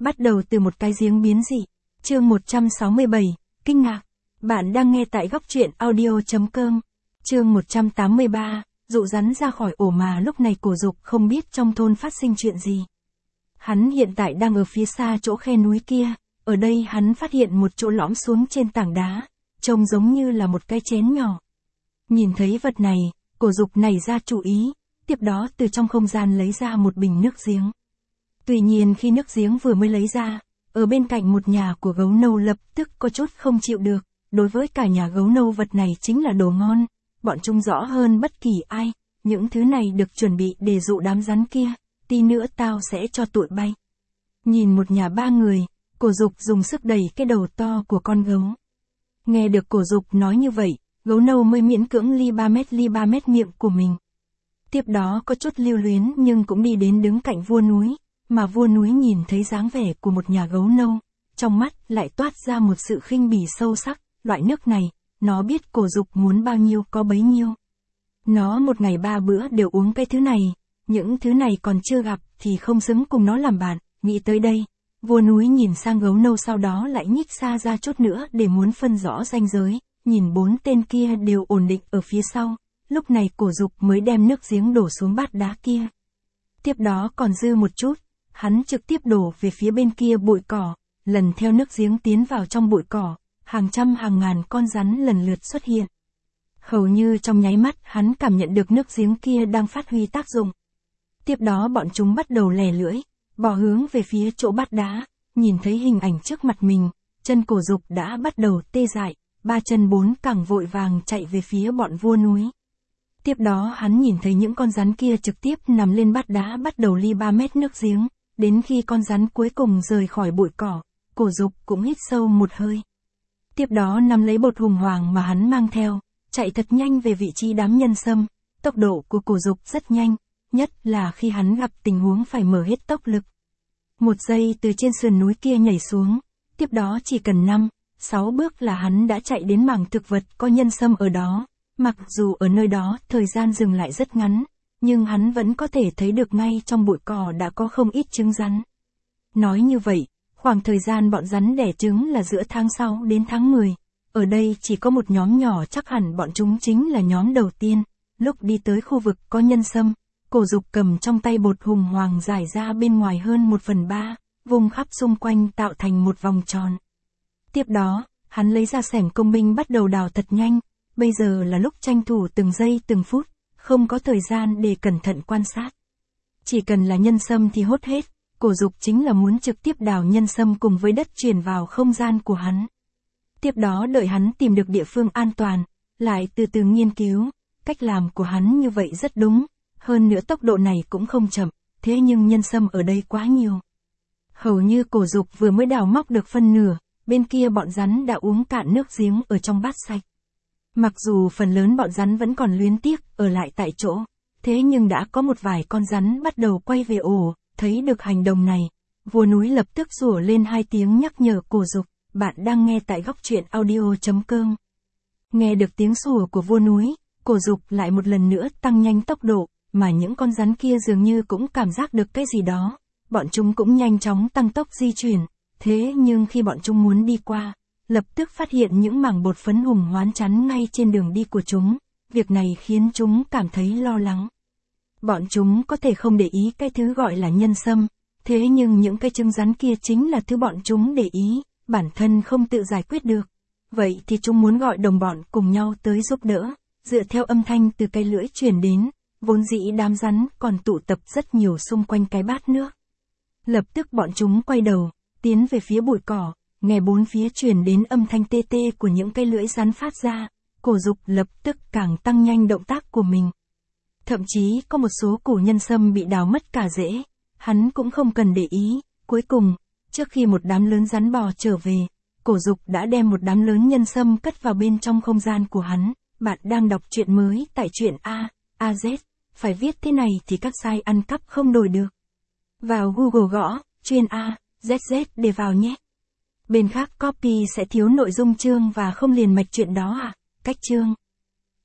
Bắt đầu từ một cái giếng biến dị. Chương 167, kinh ngạc. Bạn đang nghe tại góc truyện audio.com. Chương 183, dụ rắn ra khỏi ổ mà lúc này Cổ Dục không biết trong thôn phát sinh chuyện gì. Hắn hiện tại đang ở phía xa chỗ khe núi kia, ở đây hắn phát hiện một chỗ lõm xuống trên tảng đá, trông giống như là một cái chén nhỏ. Nhìn thấy vật này, Cổ Dục nảy ra chủ ý, tiếp đó từ trong không gian lấy ra một bình nước giếng. Tuy nhiên khi nước giếng vừa mới lấy ra, ở bên cạnh một nhà của gấu nâu lập tức có chút không chịu được, đối với cả nhà gấu nâu vật này chính là đồ ngon, bọn chúng rõ hơn bất kỳ ai, những thứ này được chuẩn bị để dụ đám rắn kia, tí nữa tao sẽ cho tụi bay. Nhìn một nhà ba người, Cổ Dục dùng sức đẩy cái đầu to của con gấu. Nghe được Cổ Dục nói như vậy, gấu nâu mới miễn cưỡng ly 3 mét miệng của mình. Tiếp đó có chút lưu luyến nhưng cũng đi đến đứng cạnh vua núi, mà vua núi nhìn thấy dáng vẻ của một nhà gấu nâu, trong mắt lại toát ra một sự khinh bỉ sâu sắc, loại nước này, nó biết Cổ Dục muốn bao nhiêu có bấy nhiêu. Nó một ngày 3 bữa đều uống cái thứ này, những thứ này còn chưa gặp thì không xứng cùng nó làm bạn, nghĩ tới đây. Vua núi nhìn sang gấu nâu sau đó lại nhích xa ra chút nữa để muốn phân rõ ranh giới, nhìn 4 tên kia đều ổn định ở phía sau, lúc này Cổ Dục mới đem nước giếng đổ xuống bát đá kia. Tiếp đó còn dư một chút, hắn trực tiếp đổ về phía bên kia bụi cỏ, lần theo nước giếng tiến vào trong bụi cỏ, hàng trăm hàng ngàn con rắn lần lượt xuất hiện. Hầu như trong nháy mắt hắn cảm nhận được nước giếng kia đang phát huy tác dụng. Tiếp đó bọn chúng bắt đầu lè lưỡi, bò hướng về phía chỗ bát đá, nhìn thấy hình ảnh trước mặt mình, chân Cổ Dục đã bắt đầu tê dại, 3 chân 4 cẳng vội vàng chạy về phía bọn vua núi. Tiếp đó hắn nhìn thấy những con rắn kia trực tiếp nằm lên bát đá bắt đầu ly 3 mét nước giếng, đến khi con rắn cuối cùng rời khỏi bụi cỏ, Cổ Dục cũng hít sâu một hơi. Tiếp đó nắm lấy bột hùng hoàng mà hắn mang theo, chạy thật nhanh về vị trí đám nhân sâm, tốc độ của Cổ Dục rất nhanh, nhất là khi hắn gặp tình huống phải mở hết tốc lực. 1 giây từ trên sườn núi kia nhảy xuống, tiếp đó chỉ cần 5-6 bước là hắn đã chạy đến mảng thực vật có nhân sâm ở đó, mặc dù ở nơi đó thời gian dừng lại rất ngắn, nhưng hắn vẫn có thể thấy được ngay trong bụi cỏ đã có không ít trứng rắn. Nói như vậy, khoảng thời gian bọn rắn đẻ trứng là giữa tháng 6 đến tháng 10, ở đây chỉ có một nhóm nhỏ, chắc hẳn bọn chúng chính là nhóm đầu tiên. Lúc đi tới khu vực có nhân sâm, Cổ Dục cầm trong tay bột hùng hoàng rải ra bên ngoài hơn 1/3, vùng khắp xung quanh tạo thành một vòng tròn. Tiếp đó, hắn lấy ra xẻng công binh bắt đầu đào thật nhanh, bây giờ là lúc tranh thủ từng giây từng phút, không có thời gian để cẩn thận quan sát. Chỉ cần là nhân sâm thì hốt hết, Cổ Dục chính là muốn trực tiếp đào nhân sâm cùng với đất truyền vào không gian của hắn. Tiếp đó đợi hắn tìm được địa phương an toàn, lại từ từ nghiên cứu, cách làm của hắn như vậy rất đúng, hơn nữa tốc độ này cũng không chậm, thế nhưng nhân sâm ở đây quá nhiều. Hầu như Cổ Dục vừa mới đào móc được phân nửa, bên kia bọn rắn đã uống cạn nước giếng ở trong bát sạch. Mặc dù phần lớn bọn rắn vẫn còn luyến tiếc ở lại tại chỗ, thế nhưng đã có một vài con rắn bắt đầu quay về ổ, thấy được hành động này, vua núi lập tức rủa lên 2 tiếng nhắc nhở Cổ Dục, bạn đang nghe tại góc truyện audio.com. Nghe được tiếng sủa của vua núi, Cổ Dục lại một lần nữa tăng nhanh tốc độ, mà những con rắn kia dường như cũng cảm giác được cái gì đó, bọn chúng cũng nhanh chóng tăng tốc di chuyển, thế nhưng khi bọn chúng muốn đi qua, lập tức phát hiện những mảng bột phấn hùng hoán chắn ngay trên đường đi của chúng, việc này khiến chúng cảm thấy lo lắng. Bọn chúng có thể không để ý cái thứ gọi là nhân sâm, thế nhưng những cái trứng rắn kia chính là thứ bọn chúng để ý, bản thân không tự giải quyết được. Vậy thì chúng muốn gọi đồng bọn cùng nhau tới giúp đỡ, dựa theo âm thanh từ cây lưỡi truyền đến, vốn dĩ đám rắn còn tụ tập rất nhiều xung quanh cái bát nước. Lập tức bọn chúng quay đầu, tiến về phía bụi cỏ, nghe 4 phía truyền đến âm thanh tê tê của những cây lưỡi rắn phát ra, Cổ Dục lập tức càng tăng nhanh động tác của mình. Thậm chí có một số củ nhân sâm bị đào mất cả rễ, hắn cũng không cần để ý, cuối cùng, trước khi một đám lớn rắn bò trở về, Cổ Dục đã đem một đám lớn nhân sâm cất vào bên trong không gian của hắn. Bạn đang đọc truyện mới tại truyện AZ, phải viết thế này thì các site ăn cắp không đổi được. Vào Google gõ, chuyên AZZ để vào nhé. Bên khác copy sẽ thiếu nội dung chương và không liền mạch chuyện đó à, cách chương.